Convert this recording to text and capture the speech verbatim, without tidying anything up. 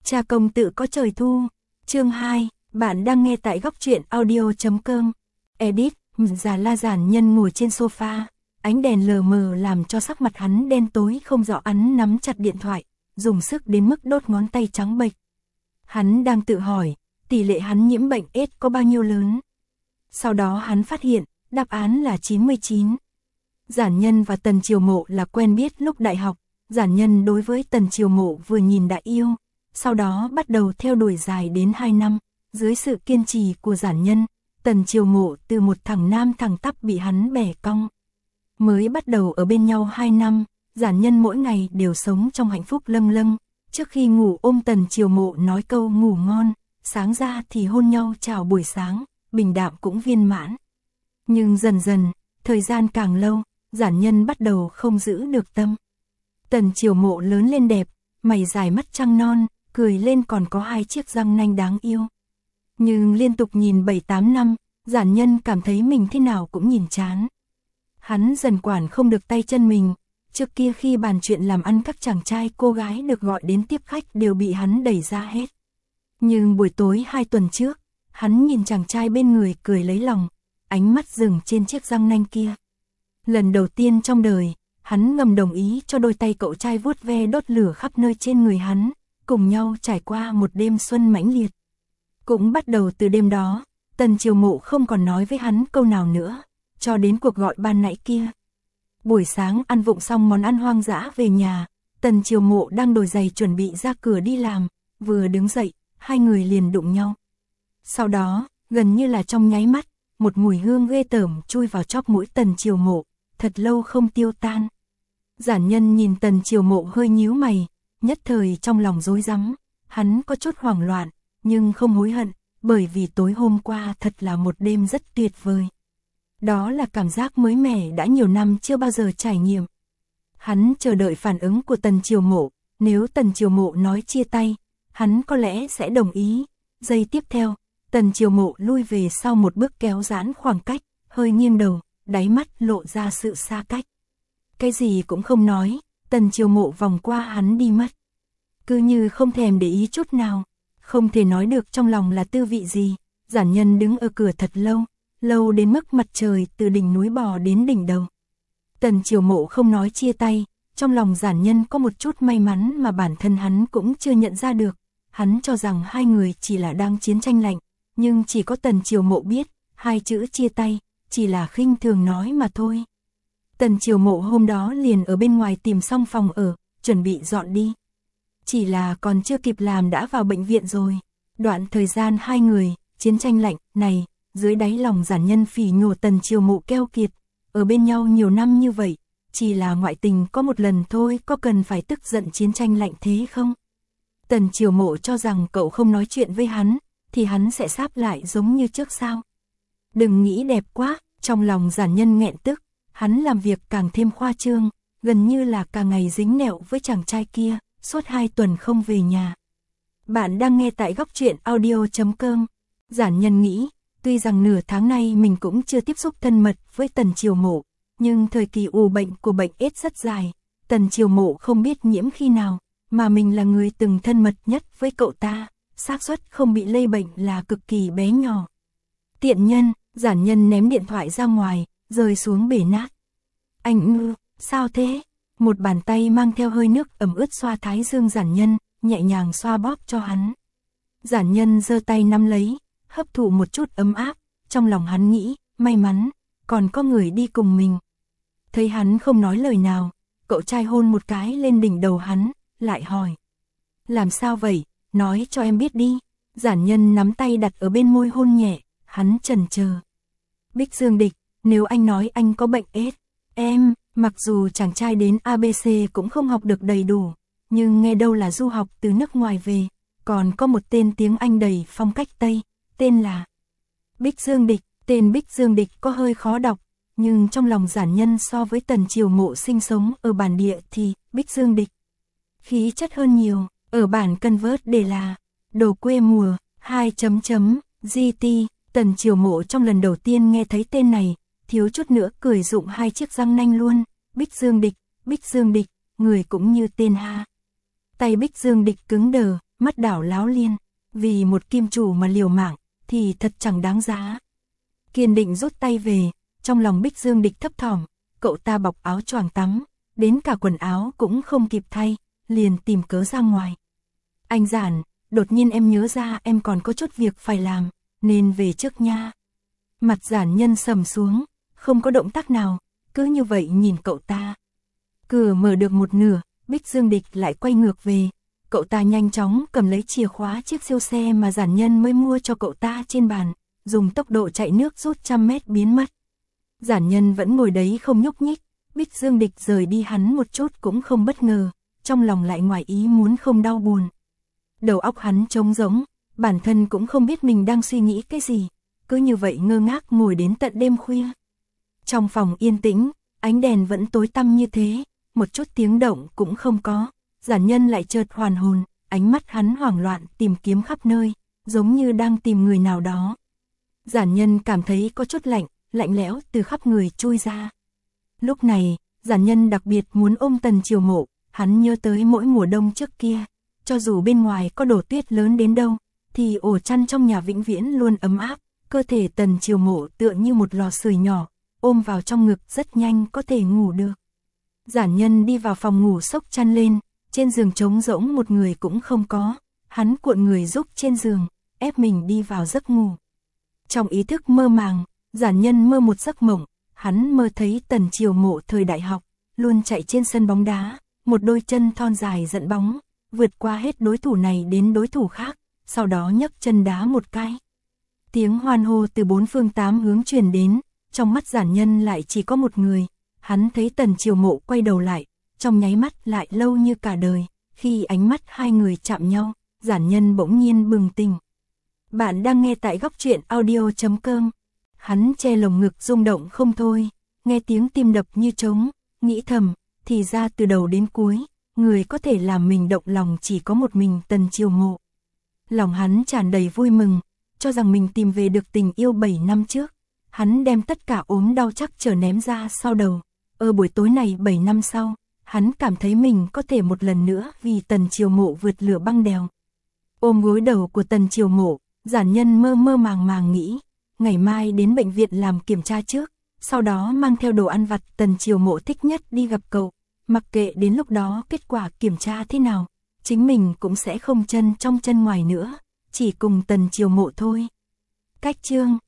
Cha công tự có trời thu. Chương hai, bạn đang nghe tại góc truyện audio chấm com. Edit, già la giản nhân ngồi trên sofa, ánh đèn lờ mờ làm cho sắc mặt hắn đen tối không rõ, hắn nắm chặt điện thoại, dùng sức đến mức đốt ngón tay trắng bệch. Hắn đang tự hỏi, tỷ lệ hắn nhiễm bệnh AIDS có bao nhiêu lớn. Sau đó hắn phát hiện, đáp án là chín mươi chín. Giản Nhân và Tần Triều Mộ là quen biết lúc đại học, Giản Nhân đối với Tần Triều Mộ vừa nhìn đã yêu, sau đó bắt đầu theo đuổi dài đến hai năm, dưới sự kiên trì của Giản Nhân, Tần Triều Mộ từ một thằng nam thẳng tắp bị hắn bẻ cong. Mới bắt đầu ở bên nhau hai năm, Giản Nhân mỗi ngày đều sống trong hạnh phúc lâng lâng, trước khi ngủ ôm Tần Triều Mộ nói câu ngủ ngon, sáng ra thì hôn nhau chào buổi sáng, bình đạm cũng viên mãn. Nhưng dần dần, thời gian càng lâu, Giản Nhân bắt đầu không giữ được tâm. Tần Triều Mộ lớn lên đẹp, mày dài mắt trăng non, cười lên còn có hai chiếc răng nanh đáng yêu. Nhưng liên tục nhìn bảy tám năm, Giản Nhân cảm thấy mình thế nào cũng nhìn chán. Hắn dần quản không được tay chân mình, trước kia khi bàn chuyện làm ăn các chàng trai cô gái được gọi đến tiếp khách đều bị hắn đẩy ra hết. Nhưng buổi tối hai tuần trước, hắn nhìn chàng trai bên người cười lấy lòng, ánh mắt dừng trên chiếc răng nanh kia. Lần đầu tiên trong đời, hắn ngầm đồng ý cho đôi tay cậu trai vuốt ve đốt lửa khắp nơi trên người hắn, cùng nhau trải qua một đêm xuân mãnh liệt. Cũng bắt đầu từ đêm đó, Tần Triều Mộ không còn nói với hắn câu nào nữa, cho đến cuộc gọi ban nãy kia. Buổi sáng ăn vụng xong món ăn hoang dã về nhà, Tần Triều Mộ đang đổi giày chuẩn bị ra cửa đi làm, vừa đứng dậy, hai người liền đụng nhau. Sau đó, gần như là trong nháy mắt, một mùi hương ghê tởm chui vào chóp mũi Tần Triều Mộ, thật lâu không tiêu tan. Giản Nhân nhìn Tần Triều Mộ hơi nhíu mày, nhất thời trong lòng rối rắm, hắn có chút hoảng loạn, nhưng không hối hận, bởi vì tối hôm qua thật là một đêm rất tuyệt vời. Đó là cảm giác mới mẻ đã nhiều năm chưa bao giờ trải nghiệm. Hắn chờ đợi phản ứng của Tần Triều Mộ, nếu Tần Triều Mộ nói chia tay, hắn có lẽ sẽ đồng ý. Giây tiếp theo, Tần Triều Mộ lui về sau một bước kéo giãn khoảng cách, hơi nghiêng đầu, đáy mắt lộ ra sự xa cách. Cái gì cũng không nói, Tần Triều Mộ vòng qua hắn đi mất. Cứ như không thèm để ý chút nào, không thể nói được trong lòng là tư vị gì. Giản Nhân đứng ở cửa thật lâu, lâu đến mức mặt trời từ đỉnh núi bò đến đỉnh đầu. Tần Triều Mộ không nói chia tay, trong lòng Giản Nhân có một chút may mắn mà bản thân hắn cũng chưa nhận ra được. Hắn cho rằng hai người chỉ là đang chiến tranh lạnh, nhưng chỉ có Tần Triều Mộ biết, hai chữ chia tay, chỉ là khinh thường nói mà thôi. Tần Triều Mộ hôm đó liền ở bên ngoài tìm xong phòng ở, chuẩn bị dọn đi. Chỉ là còn chưa kịp làm đã vào bệnh viện rồi. Đoạn thời gian hai người, chiến tranh lạnh, này, dưới đáy lòng Giản Nhân phỉ nhổ Tần Triều Mộ keo kiệt. Ở bên nhau nhiều năm như vậy, chỉ là ngoại tình có một lần thôi, có cần phải tức giận chiến tranh lạnh thế không? Tần Triều Mộ cho rằng cậu không nói chuyện với hắn, thì hắn sẽ sáp lại giống như trước sao? Đừng nghĩ đẹp quá, trong lòng Giản Nhân nghẹn tức, hắn làm việc càng thêm khoa trương, gần như là cả ngày dính nẹo với chàng trai kia, suốt hai tuần không về nhà. Bạn đang nghe tại góc truyện audio chấm com. Giản Nhân nghĩ, tuy rằng nửa tháng nay mình cũng chưa tiếp xúc thân mật với Tần Triều Mộ, nhưng thời kỳ ủ bệnh của bệnh AIDS rất dài, Tần Triều Mộ không biết nhiễm khi nào, mà mình là người từng thân mật nhất với cậu ta, xác suất không bị lây bệnh là cực kỳ bé nhỏ. Tiện nhân, Giản Nhân ném điện thoại ra ngoài, rơi xuống bể nát. Anh ư, sao thế? Một bàn tay mang theo hơi nước ẩm ướt xoa thái dương Giản Nhân, nhẹ nhàng xoa bóp cho hắn. Giản Nhân giơ tay nắm lấy, hấp thụ một chút ấm áp, trong lòng hắn nghĩ, may mắn, còn có người đi cùng mình. Thấy hắn không nói lời nào, cậu trai hôn một cái lên đỉnh đầu hắn, lại hỏi. Làm sao vậy, nói cho em biết đi. Giản Nhân nắm tay đặt ở bên môi hôn nhẹ, hắn chần chờ. Bích Dương Địch, nếu anh nói anh có bệnh AIDS, em, mặc dù chàng trai đến a bê xê cũng không học được đầy đủ, nhưng nghe đâu là du học từ nước ngoài về, còn có một tên tiếng Anh đầy phong cách Tây, tên là Bích Dương Địch. Tên Bích Dương Địch có hơi khó đọc, nhưng trong lòng Giản Nhân so với Tần Triều Mộ sinh sống ở bản địa thì Bích Dương Địch khí chất hơn nhiều. Ở bản convert để là đồ quê mùa, hai chấm chấm, giê tê. Tần Triều Mộ trong lần đầu tiên nghe thấy tên này, thiếu chút nữa cười rụng hai chiếc răng nanh luôn. Bích Dương Địch, Bích Dương Địch, người cũng như tên ha. Tay Bích Dương Địch cứng đờ, mắt đảo láo liên, vì một kim chủ mà liều mạng, thì thật chẳng đáng giá. Kiên định rút tay về, trong lòng Bích Dương Địch thấp thỏm, cậu ta bọc áo choàng tắm, đến cả quần áo cũng không kịp thay, liền tìm cớ ra ngoài. Anh Giản, đột nhiên em nhớ ra em còn có chút việc phải làm, nên về trước nha. Mặt Giản Nhân sầm xuống, không có động tác nào, cứ như vậy nhìn cậu ta. Cửa mở được một nửa, Bích Dương Địch lại quay ngược về. Cậu ta nhanh chóng cầm lấy chìa khóa chiếc siêu xe mà Giản Nhân mới mua cho cậu ta trên bàn, dùng tốc độ chạy nước rút trăm mét biến mất. Giản Nhân vẫn ngồi đấy không nhúc nhích, Bích Dương Địch rời đi hắn một chút cũng không bất ngờ, trong lòng lại ngoài ý muốn không đau buồn. Đầu óc hắn trống rỗng, bản thân cũng không biết mình đang suy nghĩ cái gì, cứ như vậy ngơ ngác ngồi đến tận đêm khuya. Trong phòng yên tĩnh, ánh đèn vẫn tối tăm như thế, một chút tiếng động cũng không có. Giản Nhân lại chợt hoàn hồn, ánh mắt hắn hoảng loạn tìm kiếm khắp nơi, giống như đang tìm người nào đó. Giản Nhân cảm thấy có chút lạnh, lạnh lẽo từ khắp người chui ra. Lúc này, Giản Nhân đặc biệt muốn ôm Tần Triều Mộ, hắn nhớ tới mỗi mùa đông trước kia, cho dù bên ngoài có đổ tuyết lớn đến đâu, thì ổ chăn trong nhà vĩnh viễn luôn ấm áp, cơ thể Tần Triều Mộ tựa như một lò sưởi nhỏ, ôm vào trong ngực rất nhanh có thể ngủ được. Giản Nhân đi vào phòng ngủ xốc chăn lên, trên giường trống rỗng một người cũng không có, hắn cuộn người rúc trên giường, ép mình đi vào giấc ngủ. Trong ý thức mơ màng, Giản Nhân mơ một giấc mộng, hắn mơ thấy Tần Triều Mộ thời đại học, luôn chạy trên sân bóng đá, một đôi chân thon dài dẫn bóng, vượt qua hết đối thủ này đến đối thủ khác, sau đó nhấc chân đá một cái. Tiếng hoan hô từ bốn phương tám hướng truyền đến, trong mắt Giản Nhân lại chỉ có một người, hắn thấy Tần Triều Mộ quay đầu lại, trong nháy mắt lại lâu như cả đời, khi ánh mắt hai người chạm nhau, Giản Nhân bỗng nhiên bừng tỉnh. Bạn đang nghe tại góc truyện audio chấm com. Hắn che lồng ngực rung động không thôi, nghe tiếng tim đập như trống, nghĩ thầm, thì ra từ đầu đến cuối, người có thể làm mình động lòng chỉ có một mình Tần Triều Mộ. Lòng hắn tràn đầy vui mừng, cho rằng mình tìm về được tình yêu bảy năm trước. Hắn đem tất cả ốm đau chắc trở ném ra sau đầu. Ở buổi tối này bảy năm sau, hắn cảm thấy mình có thể một lần nữa vì Tần Triều Mộ vượt lửa băng đèo. Ôm gối đầu của Tần Triều Mộ, Giản Nhân mơ mơ màng màng nghĩ, ngày mai đến bệnh viện làm kiểm tra trước, sau đó mang theo đồ ăn vặt Tần Triều Mộ thích nhất đi gặp cậu, mặc kệ đến lúc đó kết quả kiểm tra thế nào, chính mình cũng sẽ không chân trong chân ngoài nữa, chỉ cùng Tần Triều Mộ thôi. Cách chương